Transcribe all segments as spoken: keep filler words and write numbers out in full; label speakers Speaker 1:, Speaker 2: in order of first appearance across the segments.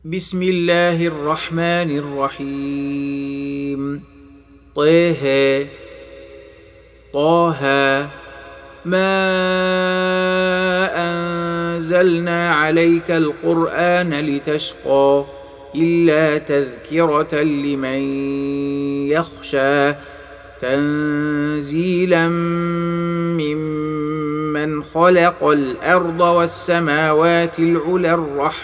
Speaker 1: بسم الله الرحمن الرحيم. طه طه ما أنزلنا عليك القرآن لتشقى إلا تذكرة لمن يخشى تنزيلا ممن خلق الأرض والسماوات العلى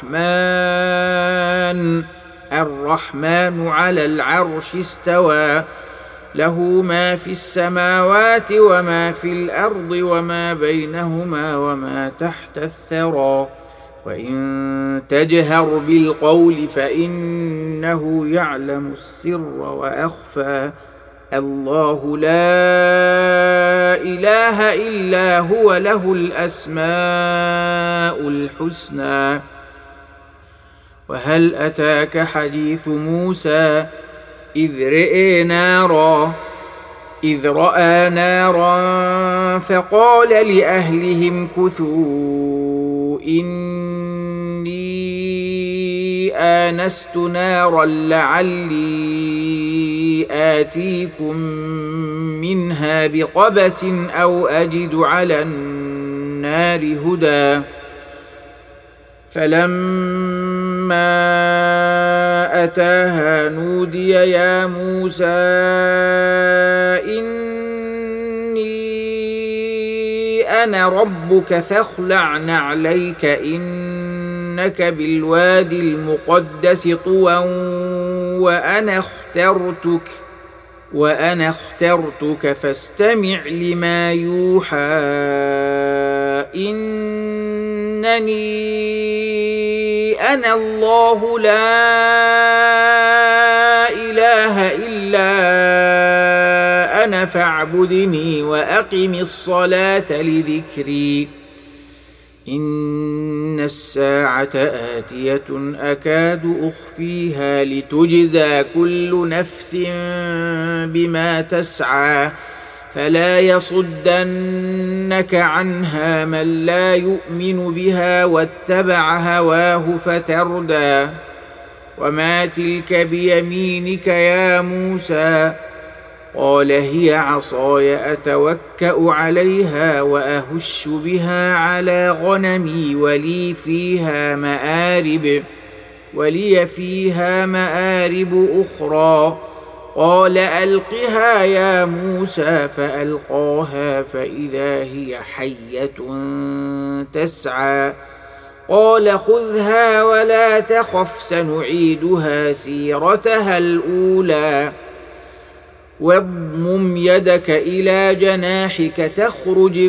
Speaker 1: الرحمن الرحمن على العرش استوى له ما في السماوات وما في الأرض وما بينهما وما تحت الثرى وإن تجهر بالقول فإنه يعلم السر وأخفى الله لا إله إلا هو له الأسماء الحسنى. وهل أتاك حديث موسى إذ رأى نارا إذ رأى نارا فقال لأهلهم كثوا إني آنست نارا لعلي آتيكم منها بقبس أو أجد على النار هدى فلما أتاها نودي يا موسى إني أنا ربك فاخلع نعليك إنك بالوادي المقدس طوى وأنا اخترتك وأنا اخترتك فاستمع لما يوحى إنني أنا الله لا إله إلا أنا فاعبدني وأقم الصلاة لذكري إن الساعة آتية أكاد أخفيها لتجزى كل نفس بما تسعى فلا يصدنك عنها من لا يؤمن بها واتبع هواه فتردى وما تلك بيمينك يا موسى قال هي عصاي أتوكأ عليها وأهش بها على غنمي ولي فيها مآرب ولي فيها مآرب أخرى قال ألقها يا موسى فألقاها فإذا هي حية تسعى قال خذها ولا تخف سنعيدها سيرتها الأولى واضمم يدك إلى جناحك تخرج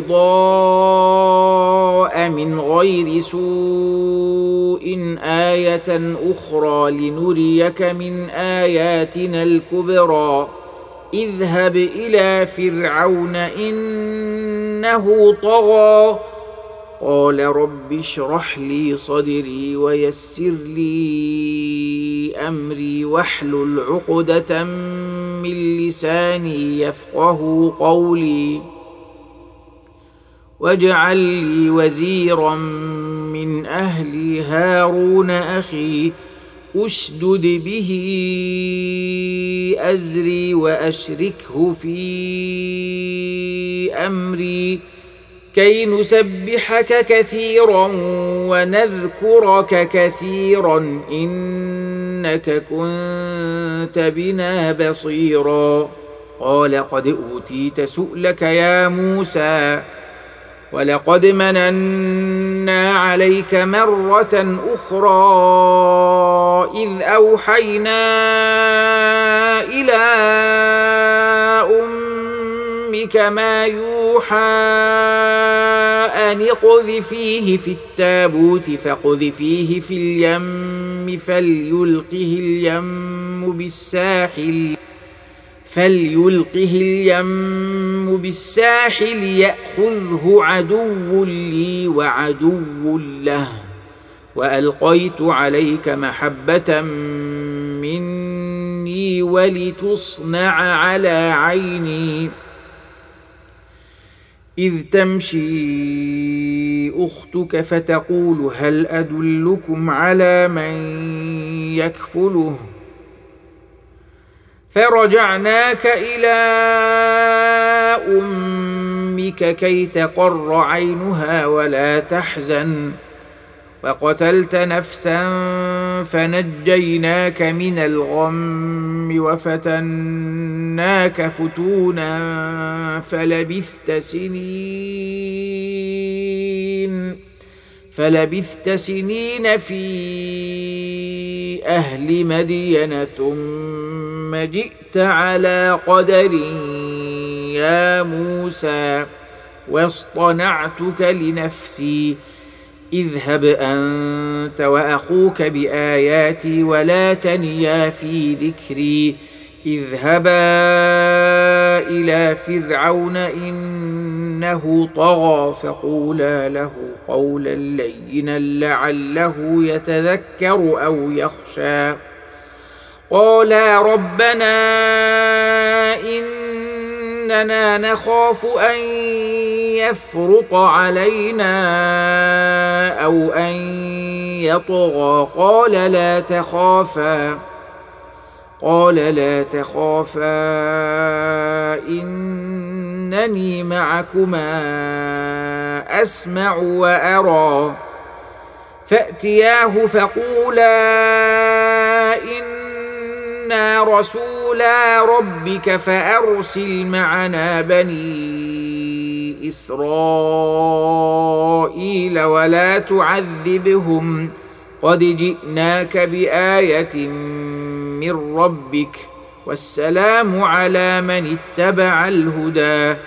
Speaker 1: بيضاء من غير سوء آية أخرى لنريك من آياتنا الكبرى اذهب إلى فرعون إنه طغى قال رب اشرح لي صدري ويسر لي أمري واحلل عقدة من لساني يفقه قولي واجعل لي وزيرا من أهلي هارون أخي أشدد به أزري وأشركه في أمري كي نسبحك كثيرا ونذكرك كثيرا إنك كنت بنا بصيرا قال قد أوتيت سؤلك يا موسى ولقد مننا عليك مرة أخرى إذ أوحينا إلى أمك ما يوحى أن اقذفيه في التابوت فاقذفيه في اليم فليلقه اليم بالساحل فليلقه اليم بالساحل يأخذه عدو لي وعدو له وألقيت عليك محبة مني ولتصنع على عيني إذ تمشي أختك فتقول هل أدلكم على من يكفله فرجعناك إلى أمك كي تقر عينها ولا تحزن وقتلت نفسا فنجيناك من الغم وفتناك فتونا فلبثت سنين فلبثت سنين في أهل مدين ثم جئت على قدر يا موسى واصطنعتك لنفسي اذهب أنت وأخوك بآياتي ولا تنيا في ذكري اذهبا إلى فرعون إنه طغى فقولا له قولا لينا لعله يتذكر أو يخشى قالا ربنا إننا نخاف أن يفرط علينا أو أن يطغى قال لا تخافا قال لا تخافا إنني معكما أسمع وأرى فأتياه فقولا إنا رسولا ربك فأرسل معنا بني إسرائيل ولا تعذبهم قد جئناك بآية من ربك والسلام على من اتبع الهدى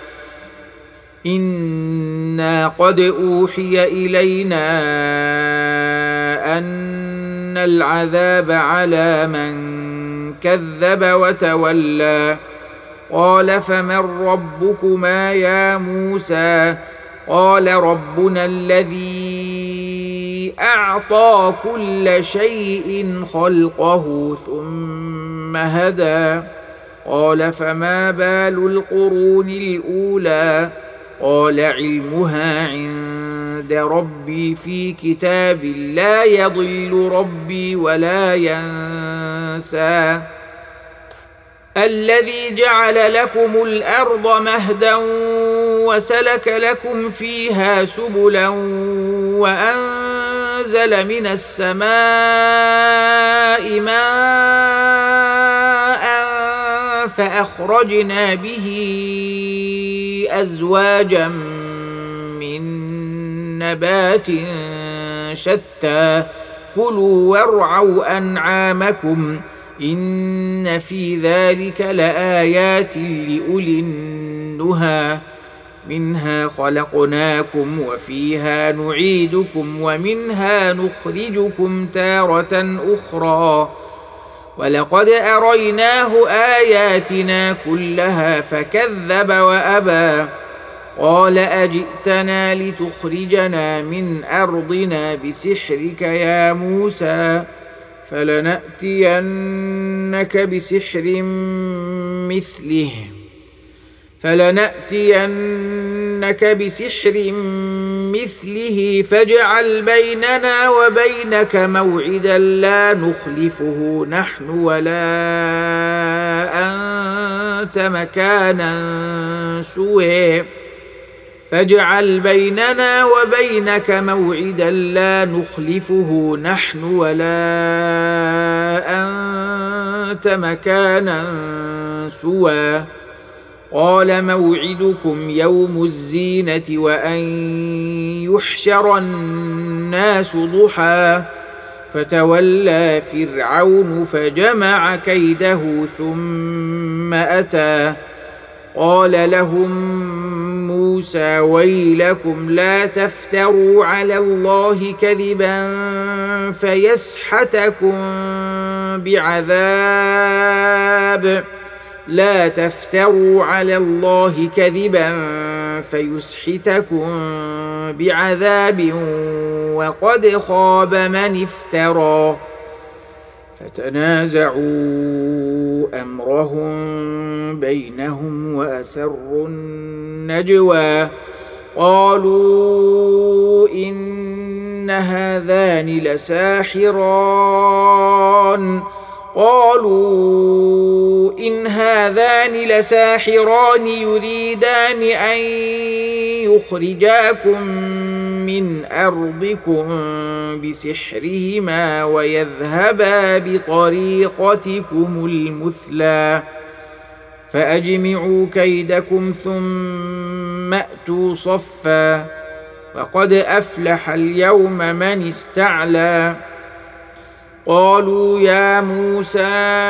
Speaker 1: إنا قد أوحي إلينا أن العذاب على من كذب وتولى قال فمن ربكما يا موسى قال ربنا الذي أعطى كل شيء خلقه ثم هدى قال فما بال القرون الأولى قال علمها عند ربي في كتاب لا يضل ربي ولا ينسى الذي جعل لكم الأرض مهدا وسلك لكم فيها سبلا وأنزل من السماء ماء فأخرجنا به أزواجا من نبات شتى كلوا وارعوا أنعامكم إن في ذلك لآيات لأولي النهى منها خلقناكم وفيها نعيدكم ومنها نخرجكم تارة أخرى ولقد أريناه آياتنا كلها فكذب وأبى قال أجئتنا لتخرجنا من أرضنا بسحرك يا موسى فلنأتينك بسحر مثله فلنأتينك بسحر مثله فاجعل بيننا وبينك موعدا لا نخلفه نحن ولا أنت مكانا سوى فاجعل بيننا وبينك موعدا لا نخلفه نحن ولا أنت مكانا سوى قال موعدكم يوم الزينة وأن يحشر الناس ضحى فتولى فرعون فجمع كيده ثم أتى قال لهم موسى ويلكم لا تفتروا على الله كذبا فيسحتكم بعذاب لا تفتروا على الله كذبا فيسحتكم بعذاب وقد خاب من افترى فتنازعوا أمرهم بينهم وأسروا النجوى قالوا إن هذان لساحران قالوا إن هذان لساحران يريدان أن يخرجاكم من أرضكم بسحرهما ويذهبا بطريقتكم المثلى فأجمعوا كيدكم ثم أتوا صفا وقد أفلح اليوم من استعلى قالوا يا موسى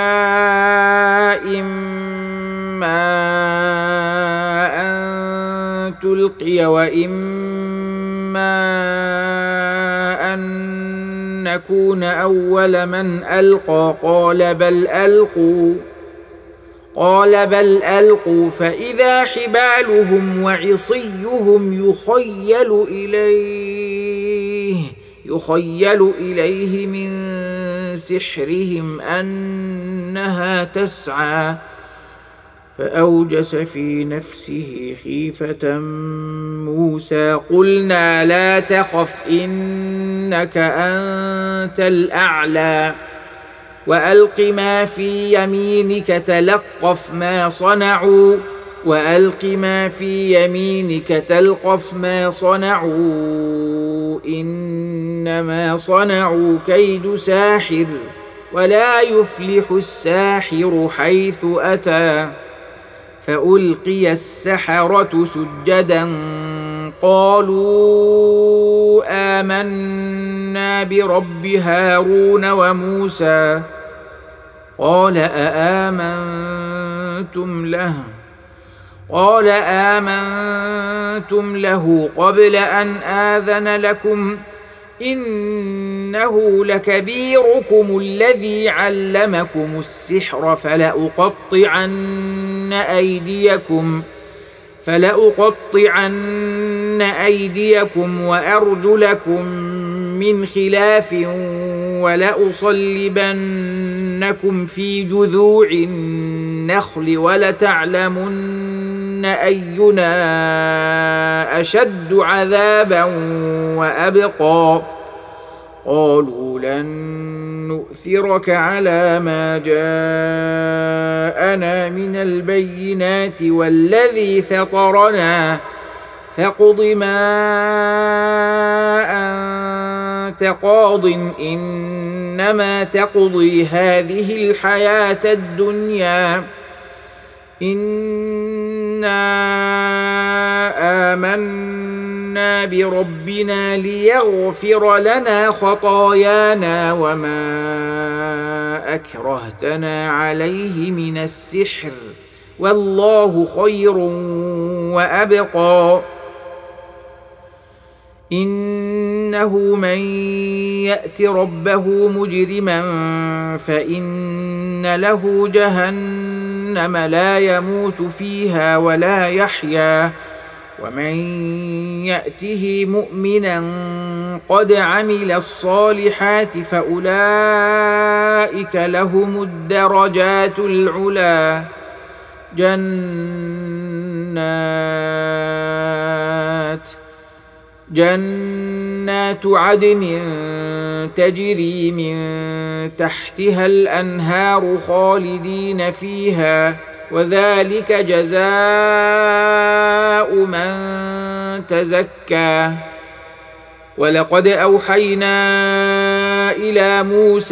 Speaker 1: إما أن تلقي وإما أن نكون أول من ألقى قال بل ألقوا قال بل ألقوا فإذا حبالهم وعصيهم يخيل إليه يخيل إليه من سحرهم أنها تسعى فأوجس في نفسه خيفة موسى قلنا لا تخف إنك أنت الأعلى وألق ما في يمينك تلقف ما صنعوا وألق ما في يمينك تلقف ما صنعوا إنما صنعوا كيد ساحر ولا يفلح الساحر حيث أتى فألقي السحرة سجدا قالوا آمنا برب هارون وموسى قال أآمنتم له قال آمنتم له قبل أن آذن لكم إنه لكبيركم الذي علمكم السحر فلأقطعن أيديكم فلأقطعن أيديكم وأرجلكم من خلاف ولأصلبنكم في جذوع النخل ولتعلمن أينا أشد عذابا وأبقى قالوا لن نؤثرك على ما جاءنا من البينات والذي فطرنا فاقض ما أنت قاض إنما تقضي هذه الحياة الدنيا إنا آمنا بربنا ليغفر لنا خطايانا وما أكرهتنا عليه من السحر والله خير وأبقى إنه من يأت ربه مجرما فإن له جهنم لا يموت فيها ولا يحيا ومن يأته مؤمنا قد عمل الصالحات فأولئك لهم الدرجات العلى جنات جنات عدن تجري من تحتها الأنهار خالدين فيها وذلك جزاء من تزكى ولقد أوحينا إلى موسى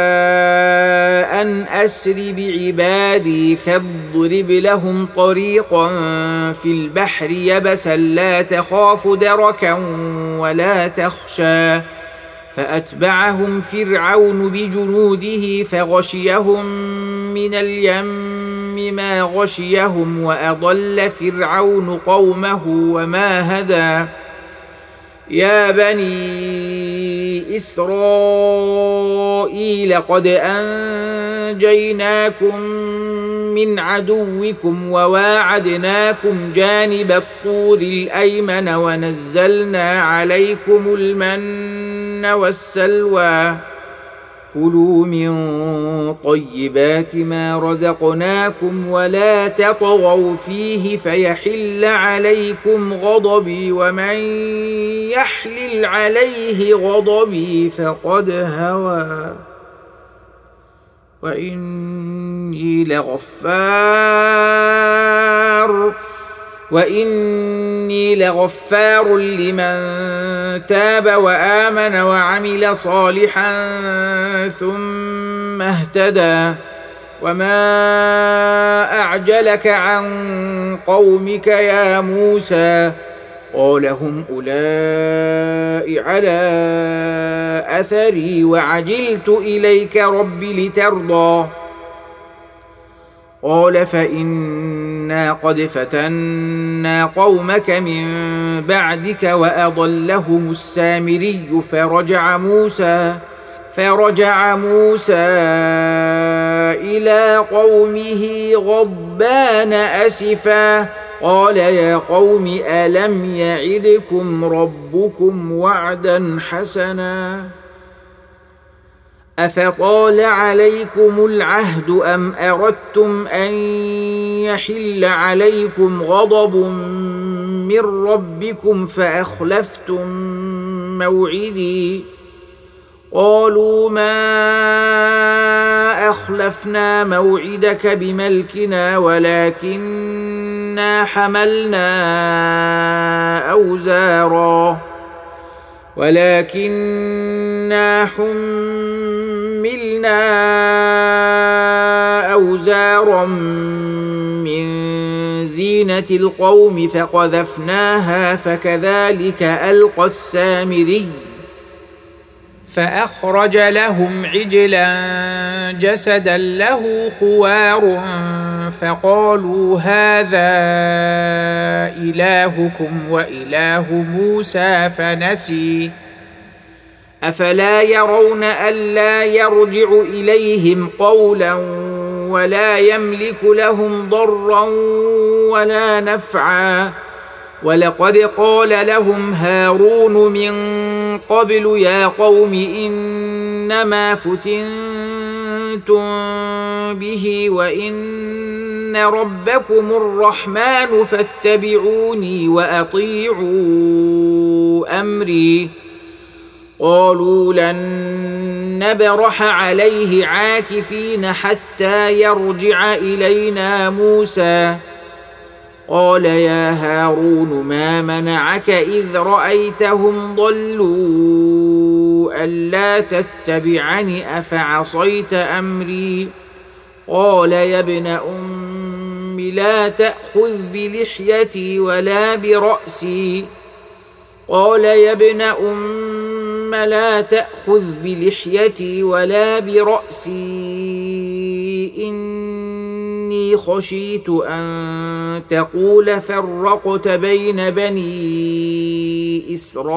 Speaker 1: أن أسر بعبادي فاضرب لهم طريقا في البحر يبسا لا تخاف دركا ولا تخشى فأتبعهم فرعون بجنوده فغشيهم من اليم ما غشيهم وأضل فرعون قومه وما هدى يا بني إسرائيل قد أنجيناكم من عدوكم وواعدناكم جانب الطور الأيمن ونزلنا عليكم المن والسلوى كلوا من طيبات ما رزقناكم ولا تطغوا فيه فيحل عليكم غضبي ومن يحلل عليه غضبي فقد هوى وإني لغفار وإني لغفار لمن تاب وآمن وعمل صالحا ثم اهتدى وما أعجلك عن قومك يا موسى قال هم أولئك على أثري وعجلت إليك رب لترضى قال فإنا قد فتنا قومك من بعدك وأضلهم السامري فرجع موسى فرجع موسى إلى قومه غضبان أسفا قال يا قوم ألم يعدكم ربكم وعدا حسنا أفطال عليكم العهد أم أردتم أن يحل عليكم غضب من ربكم فأخلفتم موعدي قالوا ما أخلفنا موعدك بملكنا ولكننا حملنا أوزارا ولكننا حملنا أوزارا من زينة القوم فقذفناها فكذلك ألقى السامري فأخرج لهم عجلا جسدا له خوار فقالوا هذا إلهكم وإله موسى فنسي أفلا يرون ألا يرجع إليهم قولا ولا يملك لهم ضرا ولا نفعا ولقد قال لهم هارون من قبل يا قوم إنما فتنتم به وإن ربكم الرحمن فاتبعوني وأطيعوا أمري قالوا لن نبرح عليه عاكفين حتى يرجع إلينا موسى قال يا هارون ما منعك إذ رأيتهم ضلوا ألا تتبعني أفعصيت أمري قال يا ابن أم لا تأخذ بلحيتي ولا برأسي قال يا ابن أم لا تأخذ بلحيتي ولا برأسي إني خشيت أن تقول فرقت بين بني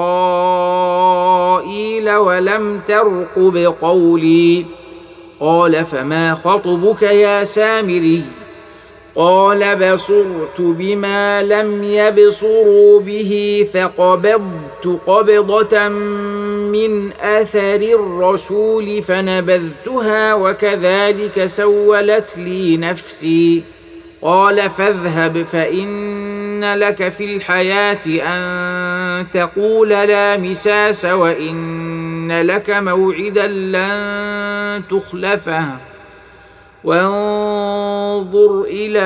Speaker 1: إسرائيل ولم ترقب قولي قال فما خطبك يا سامري قال بصرت بما لم يبصروا به فقبضت قبضة من أثر الرسول فنبذتها وكذلك سولت لي نفسي قال فاذهب فإن لك في الحياة أن تقول لا مساس وإن لك موعدا لن تخلفه وانظر إلى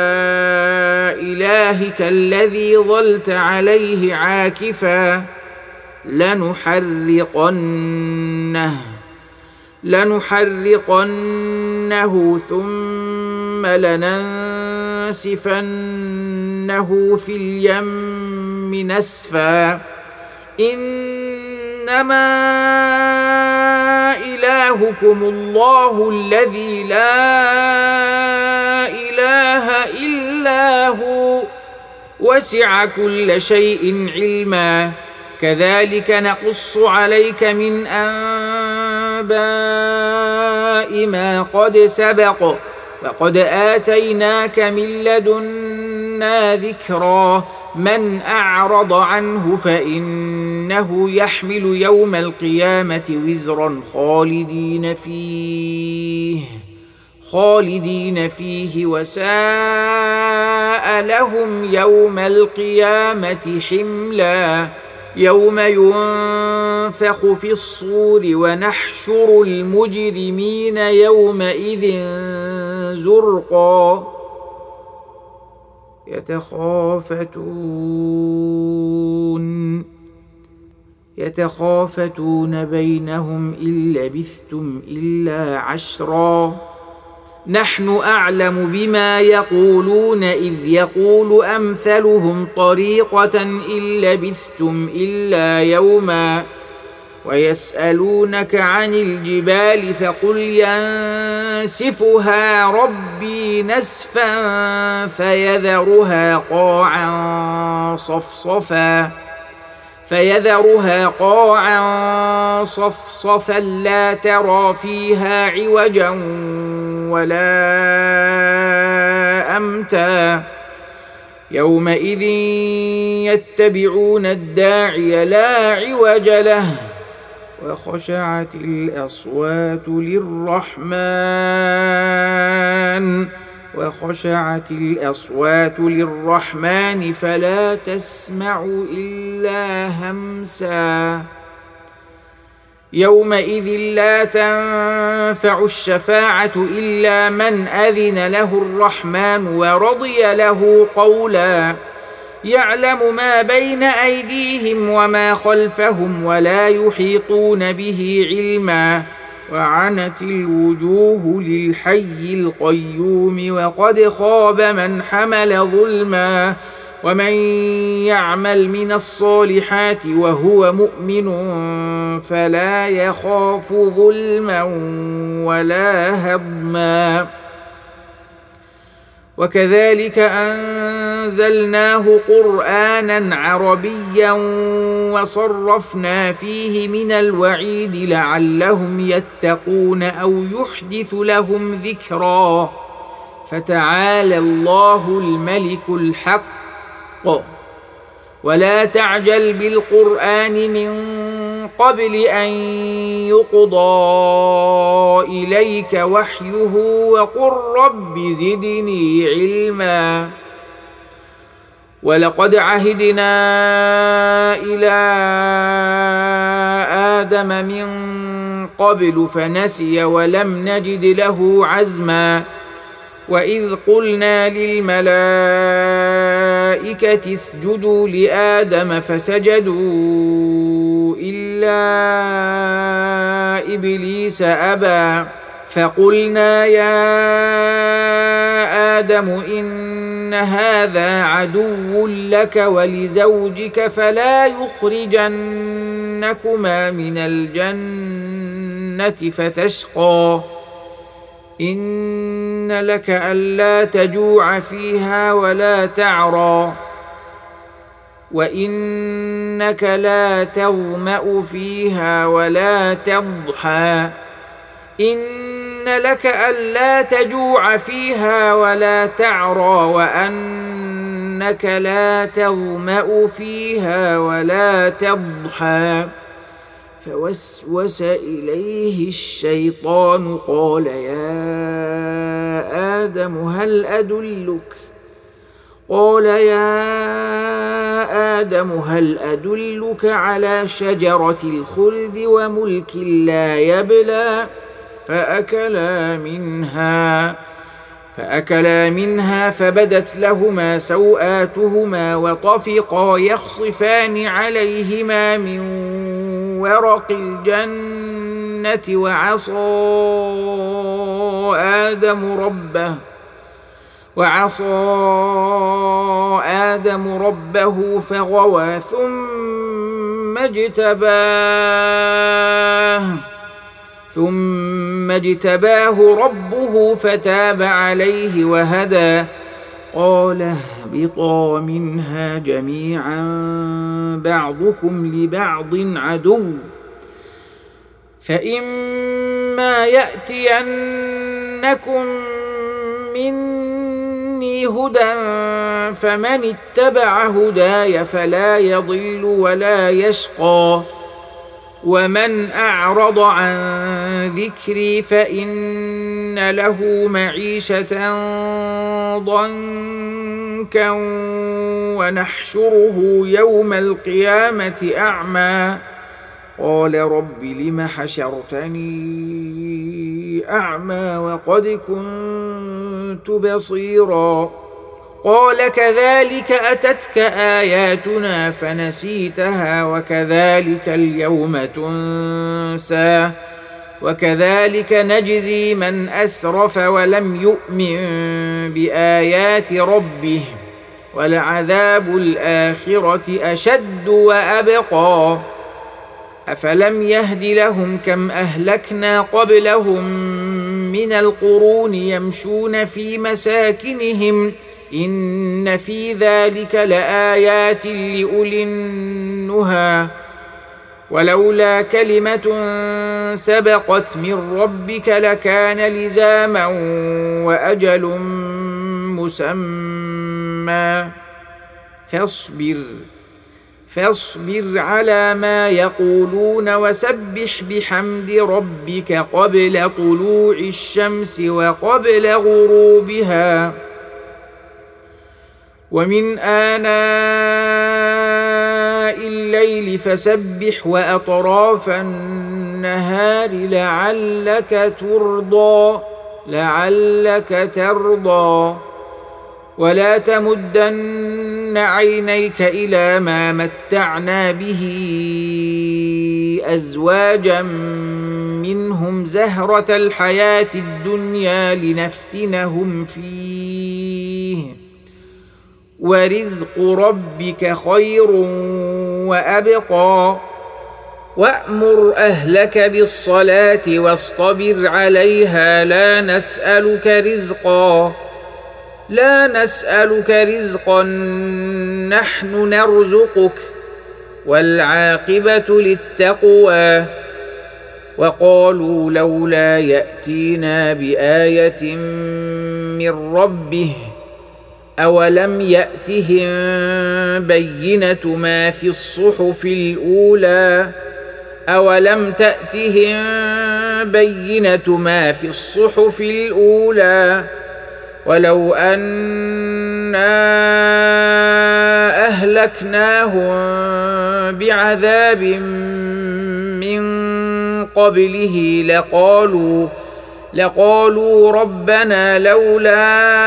Speaker 1: إلهك الذي ظلت عليه عاكفا لنحرقنه لنحرقنه ثم لننسفنه في اليم نسفا إنما إلهكم الله الذي لا إله إلا هو وسع كل شيء علما كذلك نقص عليك من أنباء ما قد سبق وقد آتيناك من لدنا ذكرا من أعرض عنه فإن إنه يحمل يوم القيامة وزرا خالدين فيه خالدين فيه وساء لهم يوم القيامة حملا يوم ينفخ في الصور ونحشر المجرمين يومئذ زرقا يتخافتون يتخافتون بينهم إن لبثتم إلا عشرا نحن أعلم بما يقولون إذ يقول أمثلهم طريقة إن لبثتم إلا يوما ويسألونك عن الجبال فقل ينسفها ربي نسفا فيذرها قاعا صفصفا فيذرها قاعا صفصفا لا ترى فيها عوجا ولا أمتا يومئذ يتبعون الداعي لا عوج له وخشعت الأصوات للرحمن وخشعت الأصوات للرحمن فلا تسمع إلا همسا يومئذ لا تنفع الشفاعة إلا من أذن له الرحمن ورضي له قولا يعلم ما بين أيديهم وما خلفهم ولا يحيطون به علما وعنت الوجوه للحي القيوم وقد خاب من حمل ظلما ومن يعمل من الصالحات وهو مؤمن فلا يخاف ظلما ولا هضما وكذلك أنزلناه قرآنا عربيا وصرفنا فيه من الوعيد لعلهم يتقون أو يحدث لهم ذكرا فتعالى الله الملك الحق ولا تعجل بالقرآن من قبل أن يقضى إليك وحيه وقل رب زدني علما ولقد عهدنا إلى آدم من قبل فنسي ولم نجد له عزما وإذ قلنا للملائكة اسجدوا لآدم فسجدوا إلا إبليس أبى فقلنا يا آدم إن هذا عدو لك ولزوجك فلا يخرجنكما من الجنة فتشقى إن لك ألا تجوع فيها ولا تعرى وإنك لا تظمأ فيها ولا تضحى إن لك ألا تجوع فيها ولا تعرى وأنك لا تظمأ فيها ولا تضحى فوسوس إليه الشيطان قال يا آدم هل أدلك قال يا آدم هل أدلك على شجرة الخلد وملك لا يبلى فأكلا منها فأكلا منها فبدت لهما سوآتهما وطفقا يخصفان عليهما من ورق الجنة وعصى آدم ربه وعصى آدم ربه فغوى ثم اجتباه ثم اجتباه ربه فتاب عليه وهدى قال اهبطا منها جميعا بعضكم لبعض عدو فإما يأتينكم مني هدى فمن اتبع هداي فلا يضل ولا يشقى ومن أعرض عن ذكري فإن له معيشة ضنكا ونحشره يوم القيامة أعمى قال رب لم حشرتني أعمى وقد كنت بصيرا قال كذلك أتتك آياتنا فنسيتها وكذلك اليوم تنسى وكذلك نجزي من أسرف ولم يؤمن بآيات ربه ولعذاب الآخرة أشد وأبقى أفلم يهد لهم كم أهلكنا قبلهم من القرون يمشون في مساكنهم إن في ذلك لآيات لأولي النهى ولولا كلمة سبقت من ربك لكان لزاما وأجل مسمى فاصبر فاصبر على ما يقولون وسبح بحمد ربك قبل طلوع الشمس وقبل غروبها ومن آناء الليل فسبح وأطراف النهار لعلك ترضى لعلك ترضى ولا تمدن عينيك إلى ما متعنا به أزواجا منهم زهرة الحياة الدنيا لنفتنهم فيه ورزق ربك خير وأبقى وأمر أهلك بالصلاة واصطبر عليها لا نسألك رزقا لا نسألك رزقا نحن نرزقك والعاقبة للتقوى وقالوا لولا يأتينا بآية من ربه أولم يأتهم بينة ما في الصحف الأولى أولم تأتهم بينة ما في الصحف الأولى ولو أنا أهلكناهم بعذاب من قبله لقالوا لقالوا ربنا لولا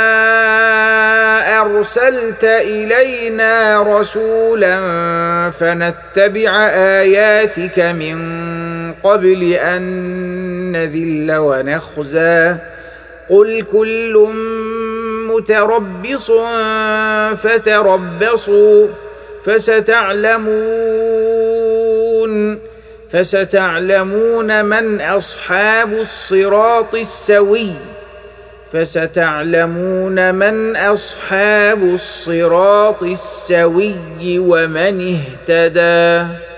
Speaker 1: أرسلت إلينا رسولا فنتبع آياتك من قبل أن نذل ونخزى قل كل متربص فتربصوا فستعلمون فستعلمون من أصحاب الصراط السوي فستعلمون من أصحاب الصراط السوي ومن اهتدى.